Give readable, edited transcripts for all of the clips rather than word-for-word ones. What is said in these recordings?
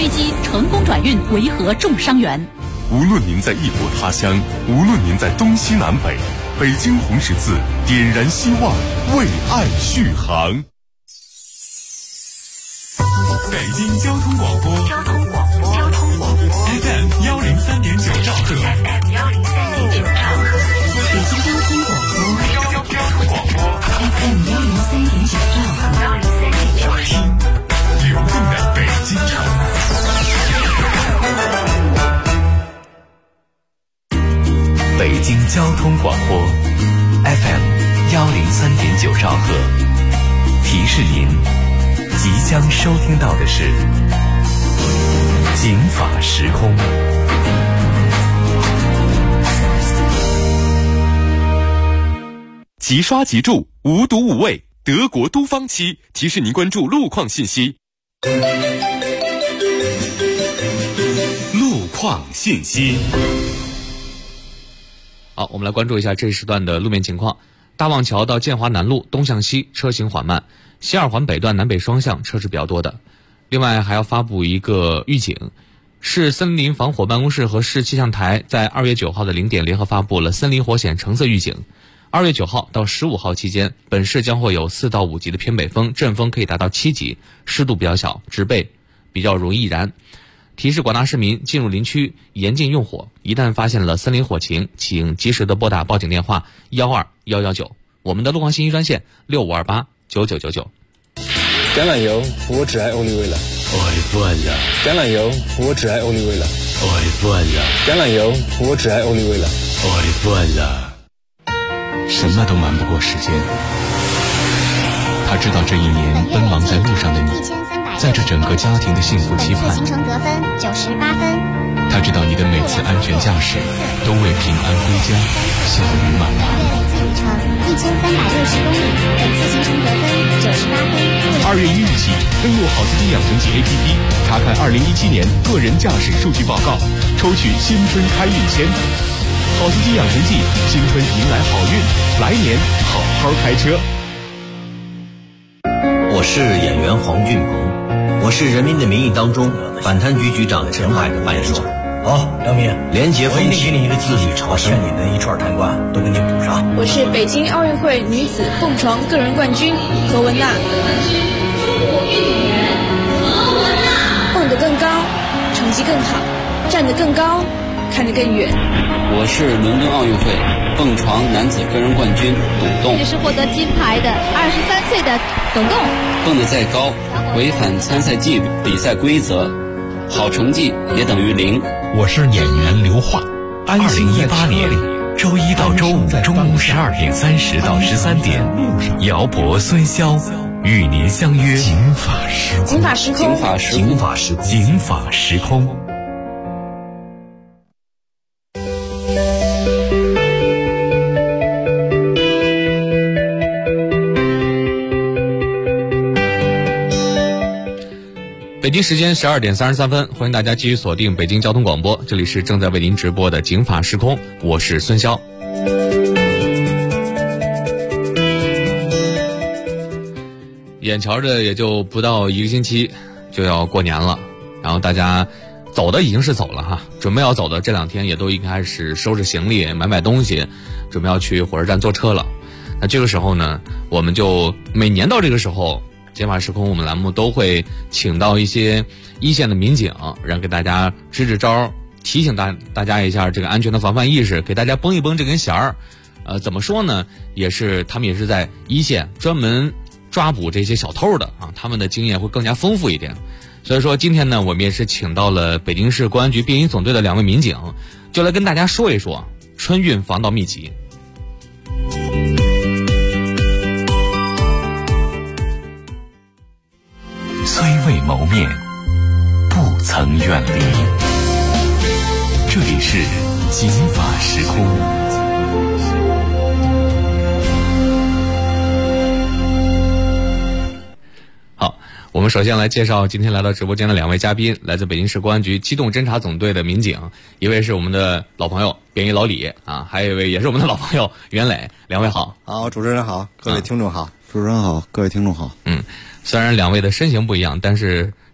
机成功转运维和重伤员。 无论您在异国他乡，无论您在东西南北，北京红十字点燃希望，为爱续航。北京交通广播FM 103.9兆赫， FM 103.9兆赫，北京交通广播FM 103.9兆赫， 听流动的北京城。 北京交通广播 FM 103.9兆赫，提示您即将收听到的是警法时空。 即刷即住，无毒无味，德国都方漆提示您关注路况信息。路况信息。 好，我们来关注一下这一时段的路面情况。大望桥到建华南路东向西车行缓慢，西二环北段南北双向车是比较多的。另外还要发布一个预警，市森林防火办公室和市气象台在2月9号的0点联合发布了森林火险橙色预警。2月9号到15号期间，本市将会有4到5级的偏北风，阵风可以达到7级，湿度比较小，植被比较容易易燃。提示广大市民进入林区严禁用火，一旦发现了森林火情，请及时的拨打报警电话12119，我们的路况信息专线65289999。 橄榄油，我只爱欧丽味了。橄榄油，我只爱欧丽味了。橄榄油，我只爱欧丽味了。 什么都瞒不过时间。他知道这一年奔忙在路上的你，在这整个家庭的幸福期盼。 行程得分98分。 他知道你的每次安全驾驶都为平安归家笑语满满。 里程1360公里，本次行程得分98分。 2月1日起，登录好司机养成记 APP， 查看2017年个人驾驶数据报告，抽取新春开运签。好司机养成记，新春迎来好运，来年好好开车。 我是演员黄俊鹏，我是《人民的名义》当中反贪局局长陈海的扮演者。 好，梁明， 廉洁风气，自律朝圣， 你的一串贪官都给你补上。 我是北京奥运会女子蹦床个人冠军何文娜。蹦得更高，成绩更好，站得更高，看得更远。 我是伦敦奥运会蹦床男子个人冠军董栋。 这是获得金牌的23岁的董栋。 蹦得再高，违反参赛纪律、比赛规则，好成绩也等于0。 我是演员刘桦。 2018年周一到周五中午12点30到13点，姚博、孙潇与您相约警法时空。 警法时空。 警法时空。警法时空。 北京时间12点33分，欢迎大家继续锁定北京交通广播，这里是正在为您直播的警法时空，我是孙潇。眼瞧着也就不到1个星期就要过年了，然后大家走的已经是走了哈，准备要走的这2天也都一开始收拾行李买东西，准备要去火车站坐车了。那这个时候呢，我们就每年到这个时候，警法时空我们栏目都会请到一些一线的民警，让给大家支支招，提醒大家一下这个安全的防范意识，给大家绷一绷这根弦儿。怎么说呢，他们也是在一线专门抓捕这些小偷的啊，他们的经验会更加丰富一点。所以说今天呢，我们也是请到了北京市公安局便衣总队的2位民警，就来跟大家说一说春运防盗秘籍。 虽未谋面，不曾远离。这里是警法时空。 好，我们首先来介绍今天来到直播间的2位嘉宾，来自北京市公安局机动侦查总队的民警，一位是我们的老朋友便衣老李啊，还有一位也是我们的老朋友袁磊。2位好。 好，主持人好，各位听众好。主持人好，各位听众好。 虽然2位的身形不一样，但是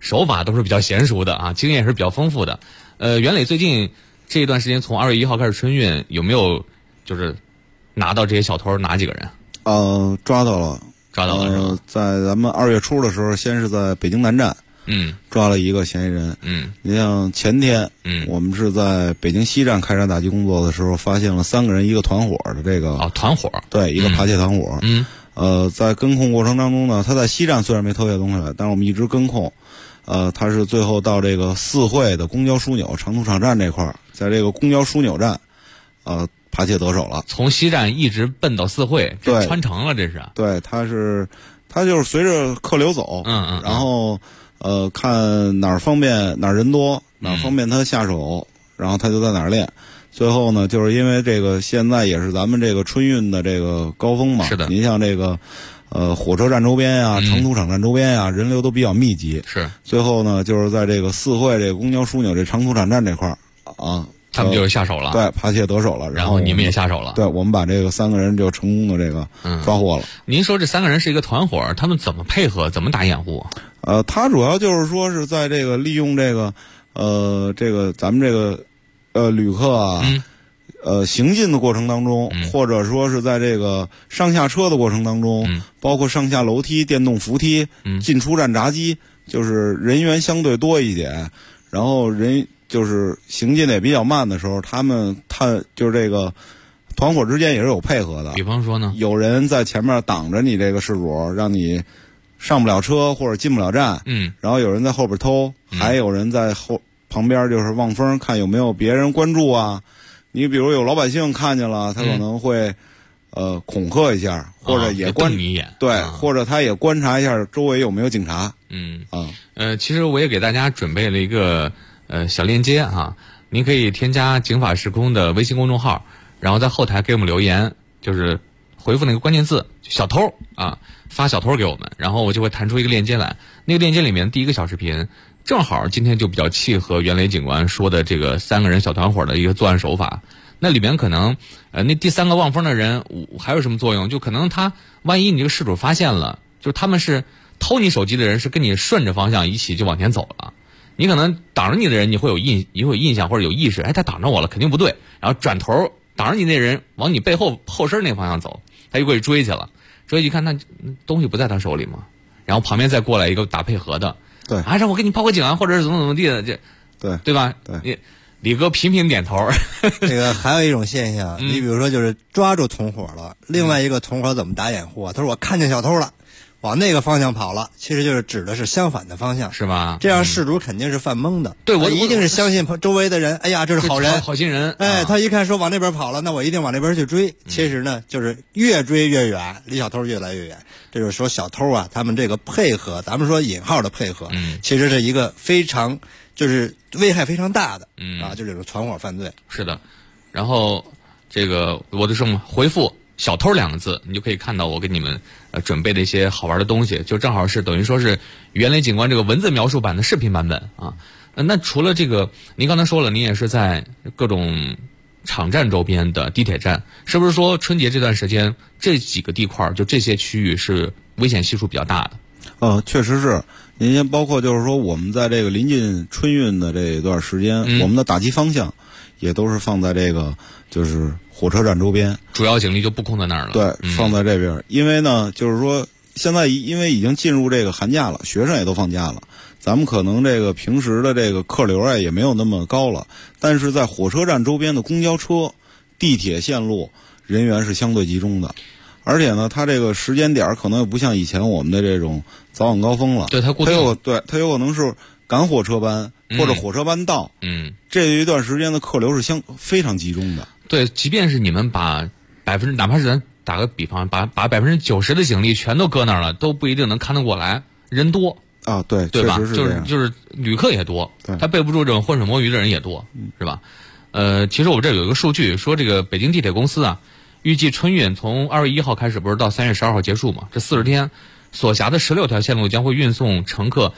手法都是比较娴熟的啊，经验也是比较丰富的。袁磊最近这一段时间，从2月1号开始春运，有没有就是拿到这些小偷哪几个人？ 抓到了。在咱们2月初的时候，先是在北京南站，抓了一个嫌疑人。你像前天，我们是在北京西站开展打击工作的时候，发现了3个人一个团伙的这个团伙， 对，一个扒窃团伙。在跟控过程当中呢，他在西站虽然没偷下东西来，但是我们一直跟控。他是最后到这个四惠的公交枢纽长途场站这块儿，在这个公交枢纽站，扒窃得手了。 从西站一直奔到四惠，这穿城了，这是。 对，他就是随着客流走，然后看哪儿方便哪儿人多，哪儿方便他下手，然后他就在哪儿练。最后呢，就是因为这个现在也是咱们这个春运的这个高峰嘛， 是的。 您像这个火车站周边啊，长途场站周边啊，人流都比较密集。 是。 最后呢，就是在这个四惠这个公交枢纽这长途场站这块儿啊， 他们就下手了。 对，扒窃得手了， 然后你们也下手了。 对，我们把这个3个人就成功的这个抓获了。 您说这3个人是一个团伙，他们怎么配合，怎么打掩护？ 他主要就是说是在这个利用这个咱们这个旅客啊。行进的过程当中，或者说是在这个上下车的过程当中，包括上下楼梯、电动扶梯、进出站闸机，就是人员相对多一点，然后人就是行进的也比较慢的时候，他就是这个团伙之间也是有配合的。 比方说呢， 有人在前面挡着你这个事主，让你上不了车或者进不了站，然后有人在后边偷，还有人在旁边就是望风看有没有别人关注啊。你比如有老百姓看见了，他可能会恐吓一下，或者也瞪你一眼， 对，或者他也观察一下周围有没有警察。 其实我也给大家准备了一个小链接哈，您可以添加警法时空的微信公众号，然后在后台给我们留言，就是回复那个关键字小偷啊，发小偷给我们，然后我就会弹出一个链接来，那个链接里面第一个小视频正好今天就比较契合袁磊警官说的这个3个人小团伙的一个作案手法。那里面可能那第3个望风的人还有什么作用？就可能他万一你这个事主发现了，就是他们是偷你手机的人，是跟你顺着方向一起就往前走了。你可能挡着你的人，你会有印象或者有意识，他挡着我了，肯定不对。然后转头挡着你那人往你背后身那个方向走，他就过去追去了。追一看，那东西不在他手里嘛，然后旁边再过来一个打配合的。 对， 让我给你报个警啊，或者是怎么地的，对吧？ 对， 李哥频频点头。 这个还有一种现象，你比如说就是抓住同伙了，另外一个同伙怎么打掩护啊？他说我看见小偷了，往那个方向跑了，其实就是指的是相反的方向， 是吧？ 这样事主肯定是犯懵的。 对，我一定是相信周围的人，哎呀，这是好人， 好心人。 他一看说往那边跑了，那我一定往那边去追。其实呢，就是越追越远，离小偷越来越远。这就是说小偷啊，他们这个配合，咱们说引号的配合，其实是一个非常就是危害非常大的，就这种团伙犯罪。 是的，然后这个我就说回复小偷2个字，你就可以看到我给你们准备的一些好玩的东西，就正好是等于说是袁磊警官这个文字描述版的视频版本啊。那除了这个，您刚才说了，您也是在各种场站周边的地铁站，是不是说春节这段时间这几个地块就这些区域是危险系数比较大的？ 确实是。您先包括就是说我们在这个临近春运的这一段时间，我们的打击方向也都是放在这个就是火车站周边， 主要警力就布控在那儿了。 对，放在这边，因为呢就是说现在因为已经进入这个寒假了，学生也都放假了，咱们可能这个平时的这个客流啊也没有那么高了，但是在火车站周边的公交车、地铁线路人员是相对集中的，而且呢，它这个时间点可能也不像以前我们的这种早晚高峰了， 对，它固定， 它有可能是赶火车班或者火车班到，这一段时间的客流是非常集中的。 对，即便是你们把哪怕是咱打个比方，把90%的警力全都搁那儿了，都不一定能看得过来，人多啊，对吧？ 确实是这样， 就是旅客也多，他背不住这种浑水摸鱼的人也多，是吧？其实我这有一个数据说，这个北京地铁公司啊，预计春运从2月1号开始，不是到3月12号结束嘛？这40天，所辖的16条线路将会运送乘客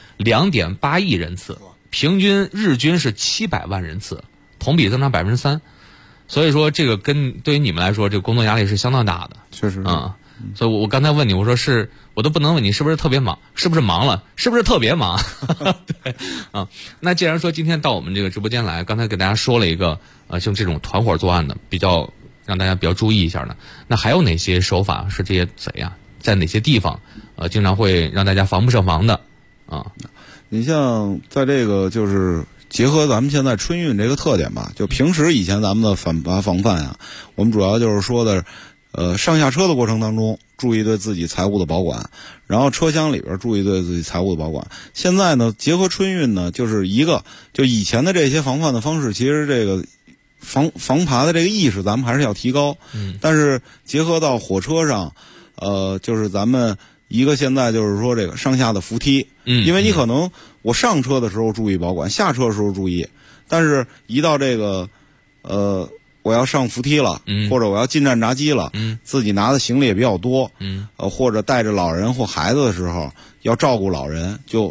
2.8亿人次，平均日均是700万人次，同比增长3%。所以说，这个对于你们来说，这个工作压力是相当大的。 确实所以我刚才问你，我说我都不能问你是不是特别忙，是不是忙了，是不是特别忙？对啊，那既然说今天到我们这个直播间来，刚才给大家说了一个像这种团伙作案的，比较让大家比较注意一下呢。那还有哪些手法是这些贼呀，在哪些地方经常会让大家防不胜防的啊？ 你像在这个就是结合咱们现在春运这个特点吧，就平时以前咱们的反扒防范呀，我们主要就是说的上下车的过程当中注意对自己财物的保管，然后车厢里边注意对自己财物的保管。现在呢，结合春运呢，就是就以前的这些防范的方式，其实这个防扒的这个意识咱们还是要提高。但是结合到火车上，就是咱们一个现在就是说这个上下的扶梯，因为你可能我上车的时候注意保管，下车的时候注意，但是一到这个我要上扶梯了，或者我要进站闸机了，自己拿的行李也比较多，或者带着老人或孩子的时候要照顾老人，就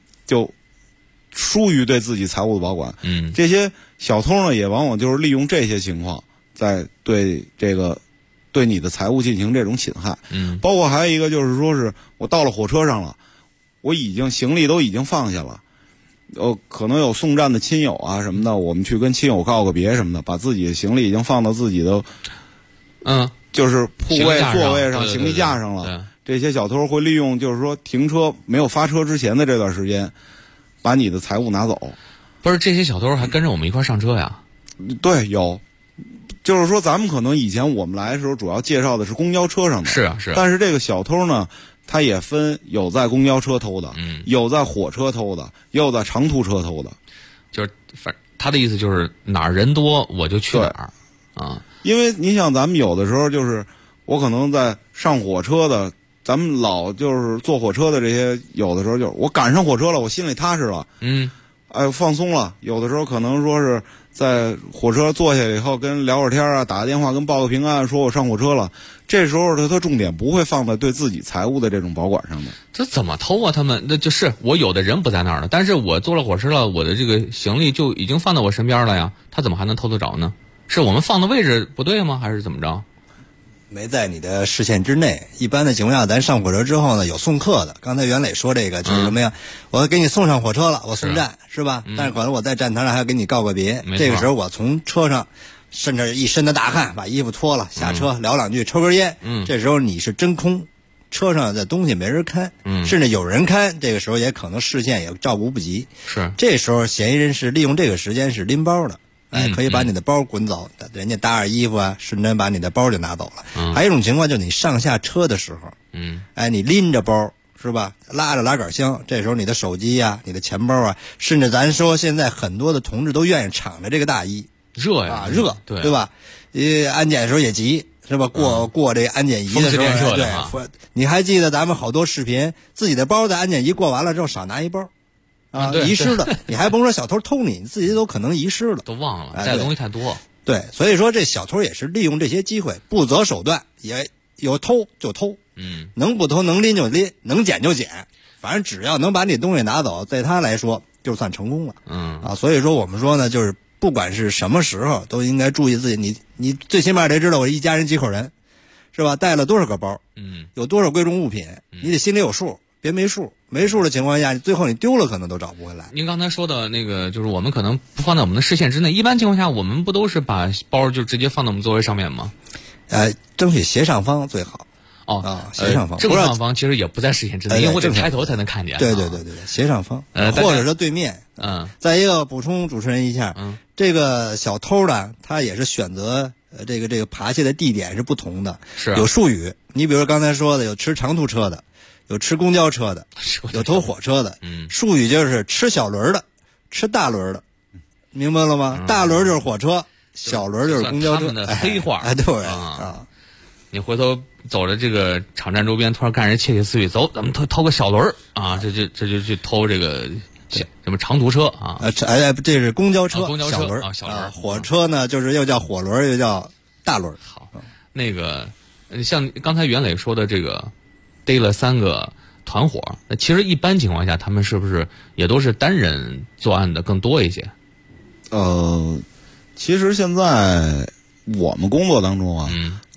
疏于对自己财物的保管。这些小偷呢，也往往就是利用这些情况，在对你的财物进行这种侵害。包括还有一个就是说是我到了火车上了，我行李都已经放下了。可能有送站的亲友啊什么的，我们去跟亲友告个别什么的，把自己的行李已经放到自己的，就是铺位座位上、行李架上了。这些小偷会利用就是说停车没有发车之前的这段时间，把你的财物拿走。 不是，这些小偷还跟着我们一块上车呀？ 对，有。就是说咱们可能以前我们来的时候主要介绍的是公交车上的， 是。 但是这个小偷呢，他也分有在公交车偷的，有在火车偷的，也有在长途车偷的。 就是他的意思就是哪儿人多我就去哪儿啊。 因为你想咱们有的时候就是我可能在上火车的，咱们老就是坐火车的这些，有的时候就是我赶上火车了，我心里踏实了，放松了。有的时候可能说是在火车坐下以后跟聊会儿天啊，打个电话跟报个平安，说我上火车了。这时候他重点不会放在对自己财物的这种保管上的。 这怎么偷啊？他们那就是我有的人不在那儿了，但是我坐了火车了，我的这个行李就已经放到我身边了呀，他怎么还能偷得着呢？是我们放的位置不对吗？还是怎么着？ 没在你的视线之内。一般的情况下，咱上火车之后呢，有送客的。刚才袁磊说这个就是什么呀？我给你送上火车了，我送站是吧？但是可能我在站台上还要跟你告个别。这个时候我从车上，甚至一身的大汗，把衣服脱了，下车聊两句，抽根烟。这时候你是真空，车上的东西没人看，甚至有人看，这个时候也可能视线也照顾不及。 是。 这时候嫌疑人是利用这个时间是拎包的。可以把你的包滚走，人家搭点衣服啊，瞬间把你的包就拿走了。还有一种情况就是你上下车的时候，你拎着包是吧，拉着拉杆箱，这时候你的手机啊，你的钱包啊，甚至咱说现在很多的同志都愿意敞着这个大衣， 热呀， 热，对吧？安检的时候也急是吧？过这安检仪的时候，对，你还记得咱们好多视频，自己的包在安检仪过完了之后少拿一包。遗失的，你还甭说小偷偷你自己都可能遗失了， 都忘了，带的东西太多。 对，所以说这小偷也是利用这些机会，不择手段，也有偷就偷，能不偷能拎就拎，能捡就捡，反正只要能把你东西拿走，在他来说就算成功了。所以说我们说呢，就是不管是什么时候，都应该注意自己，你最起码得知道我一家人几口人，是吧？带了多少个包，有多少贵重物品，你得心里有数。别没数的情况下，最后你丢了可能都找不回来。 您刚才说的那个，就是我们可能不放在我们的视线之内。一般情况下，我们不都是把包就直接放到我们座位上面吗？ 争取斜上方最好。斜上方， 正上方其实也不在视线之内，因为我得抬头才能看见。 对，斜上方，或者是对面。再一个补充主持人一下，这个小偷呢，他也是选择这个扒窃的地点是不同的， 是有术语。你比如刚才说的，有吃长途车的。有吃公交车的，有偷火车的，术语就是吃小轮的，吃大轮的，明白了吗？大轮就是火车，小轮就是公交车。 他们的黑话， 对你回头走着这个场站周边，突然看人窃窃私语，走，咱们偷个小轮啊，这就去偷这个什么长途车啊？ 这是公交车， 公交车小轮。 火车呢，就是又叫火轮，又叫大轮。 好，那个像刚才袁磊说的这个。逮了3个团伙，那其实一般情况下，他们是不是也都是单人作案的更多一些？ 其实现在我们工作当中啊，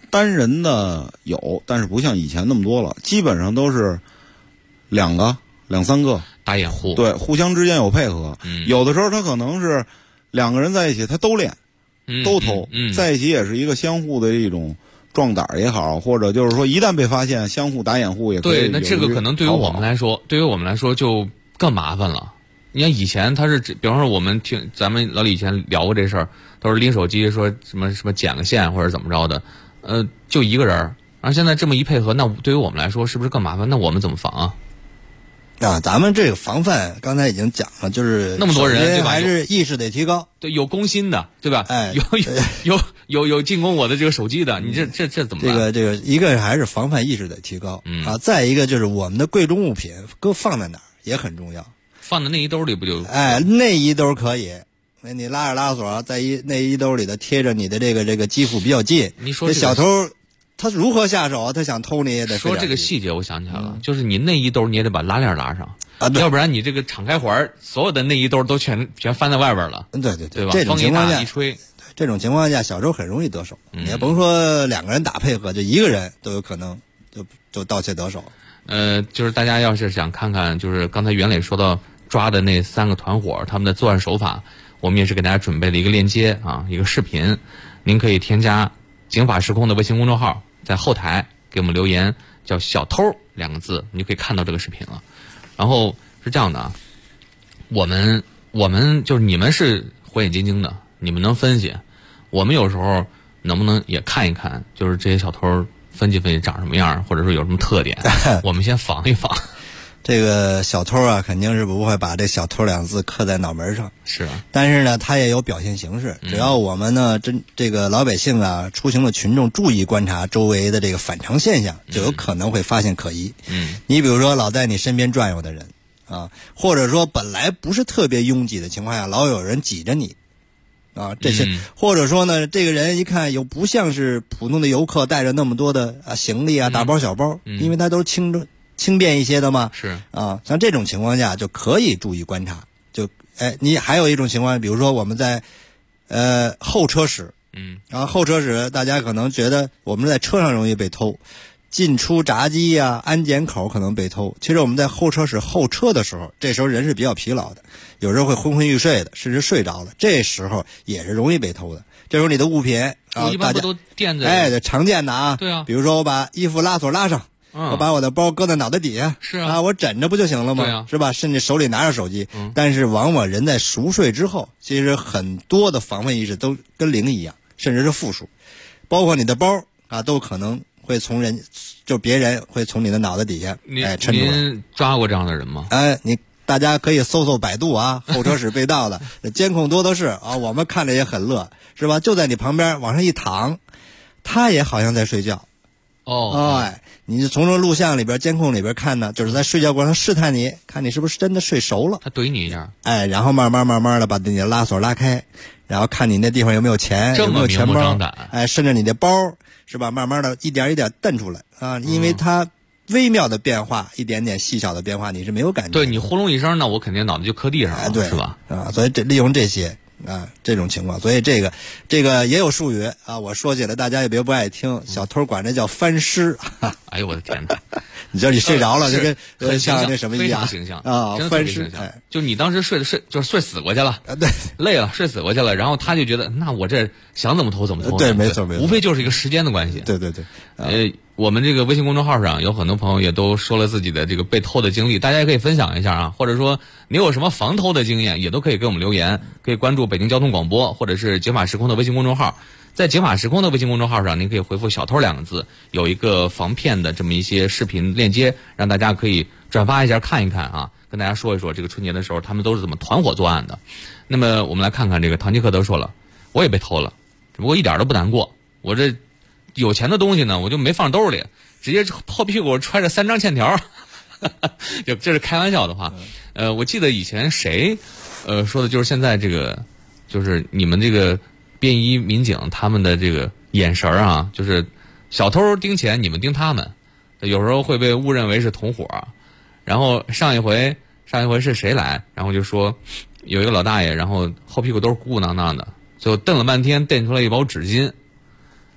单人的有，但是不像以前那么多了，基本上都是两三个打掩护， 对，互相之间有配合。有的时候他可能是2个人在一起，他都练，都偷，在一起也是一个相互的一种壮胆也好，或者就是说一旦被发现，相互打掩护也可以。 对，那这个可能对于我们来说就更麻烦了。你看以前他是，比方说我们听咱们老李以前聊过这事儿，都是拎手机说什么剪个线或者怎么着的，就一个人，然后现在这么一配合，那对于我们来说是不是更麻烦？那我们怎么防啊？ 咱们这个防范刚才已经讲了，就是那么多人，对吧？ 还是意识得提高。 对，有攻心的，对吧？ 哎， 有进攻我的这个手机的，你这怎么办？ 这个一个还是防范意识得提高，再一个就是我们的贵重物品搁放在哪儿也很重要。 放在内衣兜里不就？ 内衣兜可以，你拉着拉锁，在内衣兜里头贴着你的这个肌肤比较近。 你说这小偷他如何下手？他想偷你也得说这个细节，我想起来了，就是你内衣兜你也得把拉链拉上要不然你这个敞开环，所有的内衣兜都全翻在外边了。 对吧？ 这种情况下一吹， 这种情况下小偷很容易得手。你也甭说2个人打配合，就1个人都有可能就盗窃得手。 就是大家要是想看看，就是刚才袁磊说到抓的那3个团伙他们的作案手法，我们也是给大家准备了一个链接一个视频，您可以添加警法时空的微信公众号，在后台给我们留言叫小偷2个字，你就可以看到这个视频了。然后是这样的我们就是你们是火眼金睛的，你们能分析，我们有时候能不能也看一看，就是这些小偷分析长什么样，或者说有什么特点我们先防一防。 这个小偷肯定是不会把这小偷2字刻在脑门上， 是。 但是呢，他也有表现形式。只要我们呢，这个老百姓出行的群众注意观察周围的这个反常现象，就有可能会发现可疑。你比如说老在你身边转悠的人或者说本来不是特别拥挤的情况下，老有人挤着你这些，或者说呢，这个人一看又不像是普通的游客，带着那么多的行李大包小包，因为他都是轻便一些的嘛， 是像这种情况下就可以注意观察。你还有一种情况，比如说我们在候车室，候车室大家可能觉得我们在车上容易被偷，进出闸机安检口可能被偷。其实我们在候车室候车的时候，这时候人是比较疲劳的，有时候会昏昏欲睡的，甚至睡着了，这时候也是容易被偷的。这时候你的物品一般不都垫着常见的对啊， 比如说我把衣服拉锁拉上，我把我的包搁在脑袋底下， 是我枕着不就行了吗？ 对啊， 是吧？甚至手里拿着手机，但是往往人在熟睡之后，其实很多的防范意识都跟零一样，甚至是负数，包括你的包都可能会别人会从你的脑袋底下抻出来。 您抓过这样的人吗？ 大家可以搜百度候车室被盗的监控多的是我们看着也很乐，是吧？就在你旁边往上一躺，他也好像在睡觉。你从这录像里边、监控里边看呢，就是在睡觉过程试探你，看你是不是真的睡熟了。 他怼你一下， 然后慢慢的把你的拉锁拉开，然后看你那地方有没有钱， 有没有钱包，甚至你的包，是吧？慢慢的一点一点蹬出来因为它微妙的变化，一点点细小的变化你是没有感觉。 对，你呼隆一声呢，我肯定脑袋就磕地上了， 对， 是吧？ 所以利用这些这种情况，所以这个也有术语我说起来大家也别不爱听，小偷管这叫翻尸。 哎呦我的天哪！ 你知道你睡着了，就跟像那什么一样， 非常形象翻尸。 就你当时就是睡死过去了， 对， 累了睡死过去了，然后他就觉得那我这想怎么偷怎么偷， 对，没错， 无非就是一个时间的关系。 对。 我们这个微信公众号上有很多朋友也都说了自己的这个被偷的经历，大家也可以分享一下或者说你有什么防偷的经验，也都可以给我们留言，可以关注北京交通广播或者是警法时空的微信公众号。在警法时空的微信公众号上，您可以回复小偷2个字，有一个防骗的这么一些视频链接，让大家可以转发一下看一看跟大家说一说这个春节的时候他们都是怎么团伙作案的。那么我们来看看这个唐吉诃德说了，我也被偷了，只不过一点都不难过，我这有钱的东西呢我就没放兜里，直接后屁股揣着3张欠条这是开玩笑的话。我记得以前谁说的就是现在这个就是你们这个便衣民警他们的这个眼神就是小偷盯钱，你们盯他们，有时候会被误认为是同伙。然后上一回是谁来，然后就说有一个老大爷，然后后屁股都是鼓鼓囊囊的，最后瞪了半天瞪出来一包纸巾，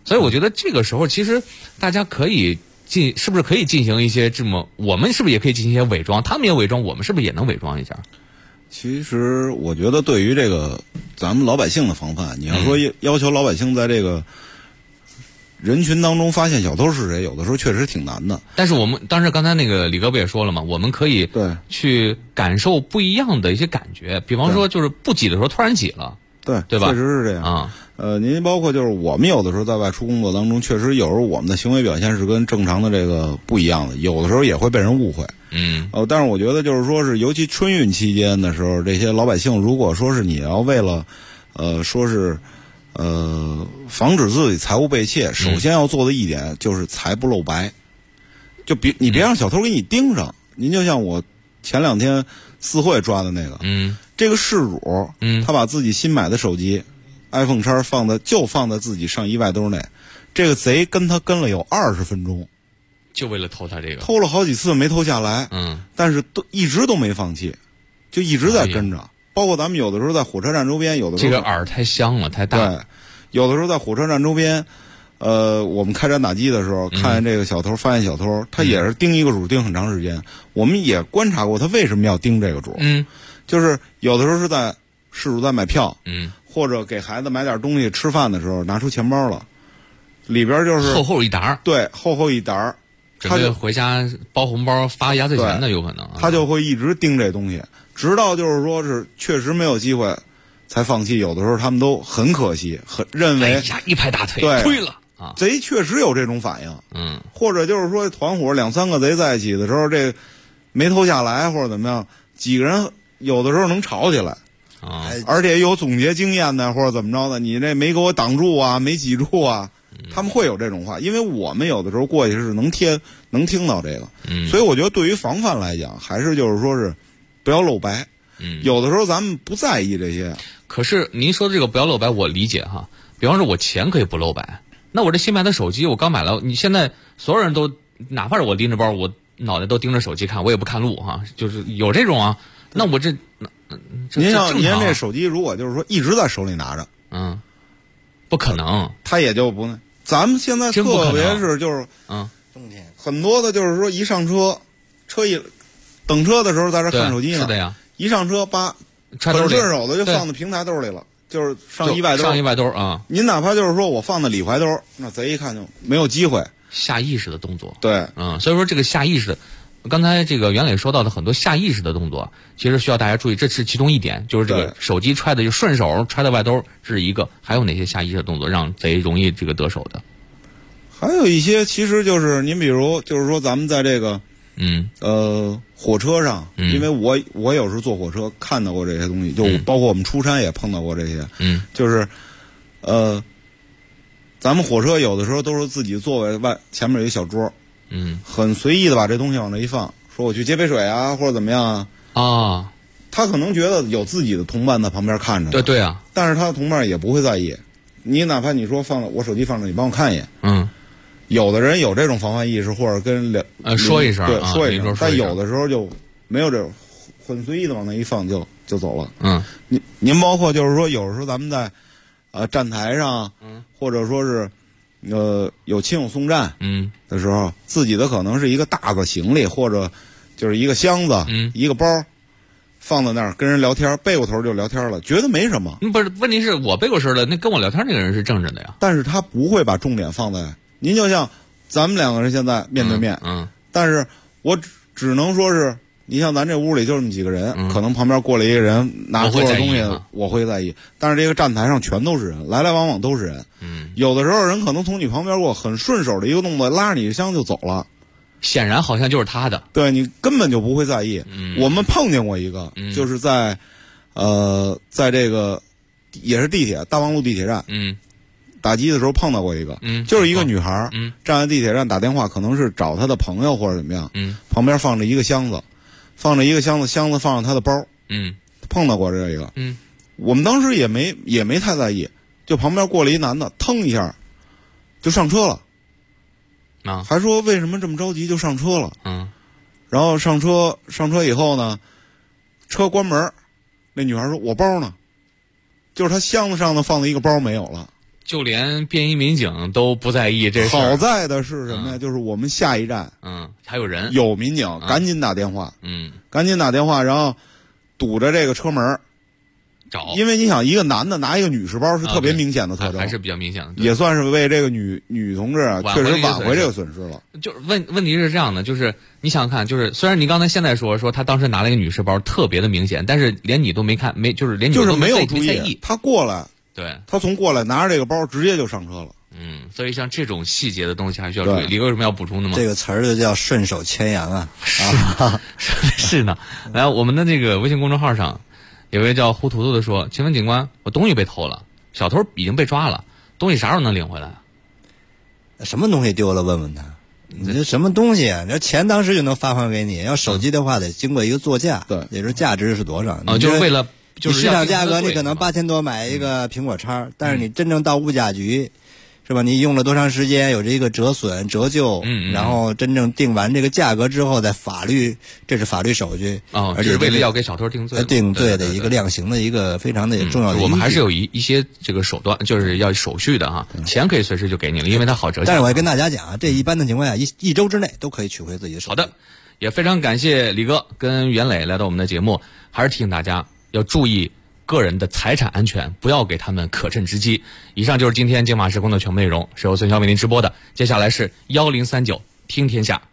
所以我觉得这个时候其实大家可以是不是可以进行一些我们是不是也可以进行一些伪装？他们也伪装，我们是不是也能伪装一下？ 其实我觉得对于这个咱们老百姓的防范，你要说要求老百姓在这个人群当中发现小偷是谁，有的时候确实挺难的。 但是我们当时刚才那个李哥不也说了嘛，我们可以去感受不一样的一些感觉，比方说就是不挤的时候突然挤了，对吧？ 确实是这样啊。 您包括就是我们有的时候在外出工作当中，确实有时候我们的行为表现是跟正常的这个不一样的，有的时候也会被人误会。但是我觉得就是说是，尤其春运期间的时候，这些老百姓如果说是你要为了，说是，防止自己财物被窃，首先要做的一点就是财不露白，就你别让小偷给你盯上。您就像我前2天四会抓的那个，这个事主，他把自己新买的手机iPhone X 放在自己上衣外兜内，这个贼跟他跟了有20分钟。 就为了偷他这个， 偷了好几次没偷下来，但是一直都没放弃，就一直在跟着。包括咱们有的时候在火车站周边，有的时候这个饵太香了，太大。 对，有的时候在火车站周边，我们开展打击的时候，看见这个小偷，发现小偷，他也是盯一个主盯很长时间。我们也观察过他为什么要盯这个主，就是有的时候是在事主在买票，或者给孩子买点东西吃饭的时候，拿出钱包了，里边就是厚一沓， 对，厚一沓。 准备回家包红包发压岁钱的有可能， 他就会一直盯这东西，直到就是说是确实没有机会才放弃。有的时候他们都很可惜，认为一拍大腿推了啊， 贼确实有这种反应，或者就是说团伙2-3个贼在一起的时候，这没偷下来或者怎么样，几个人有的时候能吵起来啊， 而且有总结经验的或者怎么着的，你这没给我挡住啊，没挤住啊。他们会有这种话，因为我们有的时候过去是能听到这个，所以我觉得对于防范来讲，还是就是说是不要露白。有的时候咱们不在意这些。 可是您说的这个不要露白，我理解哈。比方说我钱可以不露白，那我这新买的手机我刚买了，你现在所有人都，哪怕是我拎着包，我脑袋都盯着手机看，我也不看路哈，就是有这种啊。那我这， 您这手机如果就是说一直在手里拿着， 不可能， 他也就不。咱们现在特别是就是冬天很多的就是说一上车一等车的时候在这看手机呢， 是的呀， 一上车很顺手的就放在平台兜里了，就是上衣外兜啊。 您哪怕就是说我放在里怀兜，那贼一看就没有机会， 下意识的动作。 对， 所以说这个下意识的，刚才这个袁磊说到的很多下意识的动作，其实需要大家注意，这是其中一点，就是这个手机揣的就顺手揣在外兜，这是一个。还有哪些下意识的动作让贼容易这个得手的？ 还有一些其实就是您比如就是说咱们在这个火车上，因为我有时坐火车看到过这些东西，就包括我们出差也碰到过这些，就是咱们火车有的时候都是自己座位前面有一小桌，很随意的把这东西往那一放，说我去接杯水啊或者怎么样啊， 他可能觉得有自己的同伴在旁边看着， 对啊， 但是他的同伴也不会在意，你哪怕你说我手机放着，你帮我看一眼，有的人有这种防范意识，或者跟说一声， 对，说一声，但有的时候就没有这种很随意的往那一放就走了。您包括就是说，有时候咱们在站台上，或者说是有亲友送站的时候，自己的可能是一个大的行李，或者就是一个箱子，一个包。放在那儿跟人聊天，背过头就聊天了，觉得没什么。 不是，问题是我背过身的，那跟我聊天那个人是正着的呀。 但是他不会把重点放在您，就像咱们2个人现在面对面，但是我只能说是，你像咱这屋里就这么几个人，可能旁边过来一个人拿多少东西，我会在意。但是这个站台上全都是人，来来往往都是人。有的时候人可能从你旁边过，很顺手的一个动作，拉着你的箱就走了。 显然好像就是他的， 对，你根本就不会在意。我们碰见过一个，就是在这个也是地铁大望路地铁站，打击的时候碰到过一个，就是一个女孩，站在地铁站打电话，可能是找她的朋友或者怎么样，旁边放着一个箱子，箱子放着她的包，碰到过这个，我们当时也没太在意，就旁边过了一男的，腾一下就上车了。还说为什么这么着急就上车了？然后上车以后呢，车关门，那女孩说：“我包呢？”就是她箱子上的放的一个包没有了。 就连便衣民警都不在意这事。 好在的是什么呀？就是我们下一站， 还有人， 有民警，赶紧打电话，赶紧打电话，然后堵着这个车门找。 因为你想，一个男的拿一个女士包是特别明显的特征， 还是比较明显的， 也算是为这个女同志确实挽回这个损失了。 就是问题是这样的，就是你想想看，就是虽然你刚才现在说他当时拿了一个女士包特别的明显，但是连你都没看，就是连你都没有注意， 他过来。 对， 他从过来拿着这个包直接就上车了。 所以像这种细节的东西还需要注意。李哥有什么要补充的吗？ 这个词儿就叫顺手牵羊啊。 是呢。来，我们的这个微信公众号上有位叫胡图图的说：“请问警官，我东西被偷了，小偷已经被抓了，东西啥时候能领回来？” 什么东西丢了？问问他。你这什么东西啊？这钱当时就能发还给你。要手机的话，得经过一个作价， 对， 也就是价值是多少？ 就是为了。 市场价格你可能8000多买一个苹果叉，但是你真正到物价局，是吧？你用了多长时间，有这个折损、折旧，然后真正定完这个价格之后，在这是法律手续而且是为了要给小偷定罪的一个量刑的一个非常的重要的。 我们还是有一些这个手段，就是要手续的哈，钱可以随时就给你了，因为它好折现。 但是我也跟大家讲啊，这一般的情况下，一周之内都可以取回自己的手续。 好的，也非常感谢李哥跟袁磊来到我们的节目，还是提醒大家。要注意个人的财产安全，不要给他们可乘之机。以上就是今天警马时空的全部内容，是由孙骁为您直播的。接下来是1039听天下。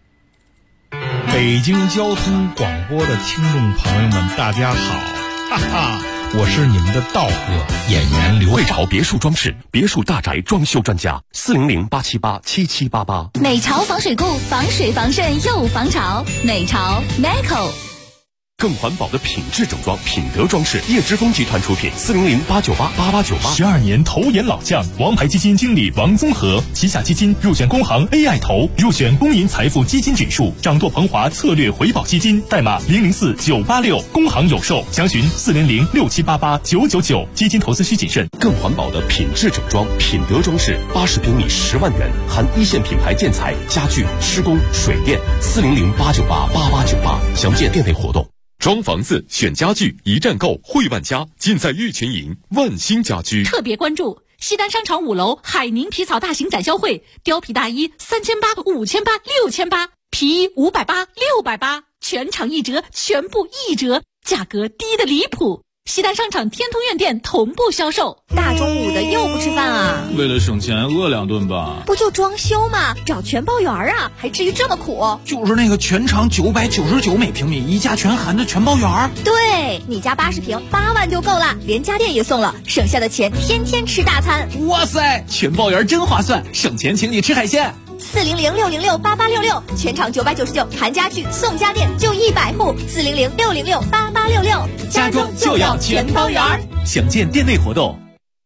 北京交通广播的听众朋友们，大家好，哈哈，我是你们的道哥演员刘汇潮别墅装饰，别墅大宅装修专家，400-878-7788。 美潮防水固，防水防渗又防潮，美潮 Meco。 更环保的品质整装，品德装饰，叶之峰集团出品，400-898-8898。12 年投研老将，王牌基金经理王宗和，旗下基金入选工行 AI 投，入选公银财富基金指数，掌舵鹏华策略回报基金，代码004986，工行有售，详询400-6788-999。基金投资需谨慎。 更环保的品质整装，品德装饰，80平米10万元，含一线品牌建材、家具、施工、水电，400-898-8898，详见店内活动。装房子选家具一站购，汇万家尽在玉群营万兴家居。 特别关注西单商场5楼海宁皮草大型展销会，貂皮大衣3800、5800、6800，皮衣580、680，全场1折，全部1折，价格低得离谱。西单商场天通苑店同步销售。 大中午的又不吃饭啊？ 为了省钱饿2顿吧。 不就装修吗？找全包园啊，还至于这么苦？ 就是那个全长999每平米，一价全含的全包园。 对，你家80平8万就够了，连家电也送了，省下的钱天天吃大餐。 哇塞，全包园真划算，省钱请你吃海鲜。 400-606-8866，全场999，含家具送家电，就100户。400-606-8866， 家装就要全包园。详见店内活动。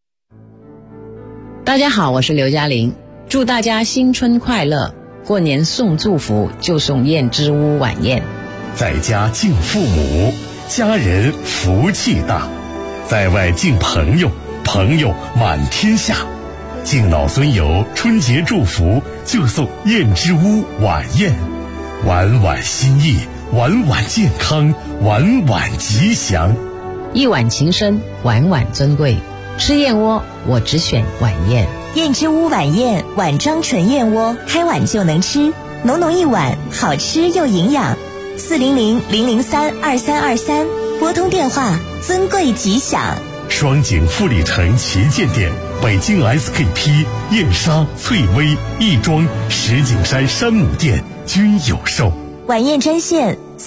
大家好，我是刘嘉玲，祝大家新春快乐！过年送祝福就送燕之屋晚宴。 在家敬父母，家人福气大；在外敬朋友，朋友满天下。敬老尊游，春节祝福就送燕之屋晚宴，晚晚心意，晚晚健康，晚晚吉祥。 一碗情深，晚晚珍贵。吃燕窝，我只选晚宴。 燕之屋晚宴，碗装纯燕窝，开碗就能吃，浓浓一碗，好吃又营养。400-003-2323，拨通电话，尊贵吉祥。 双井富力城旗舰店，北京 SKP、燕莎、翠微、亦庄、石景山山姆店均有售。 晚宴专线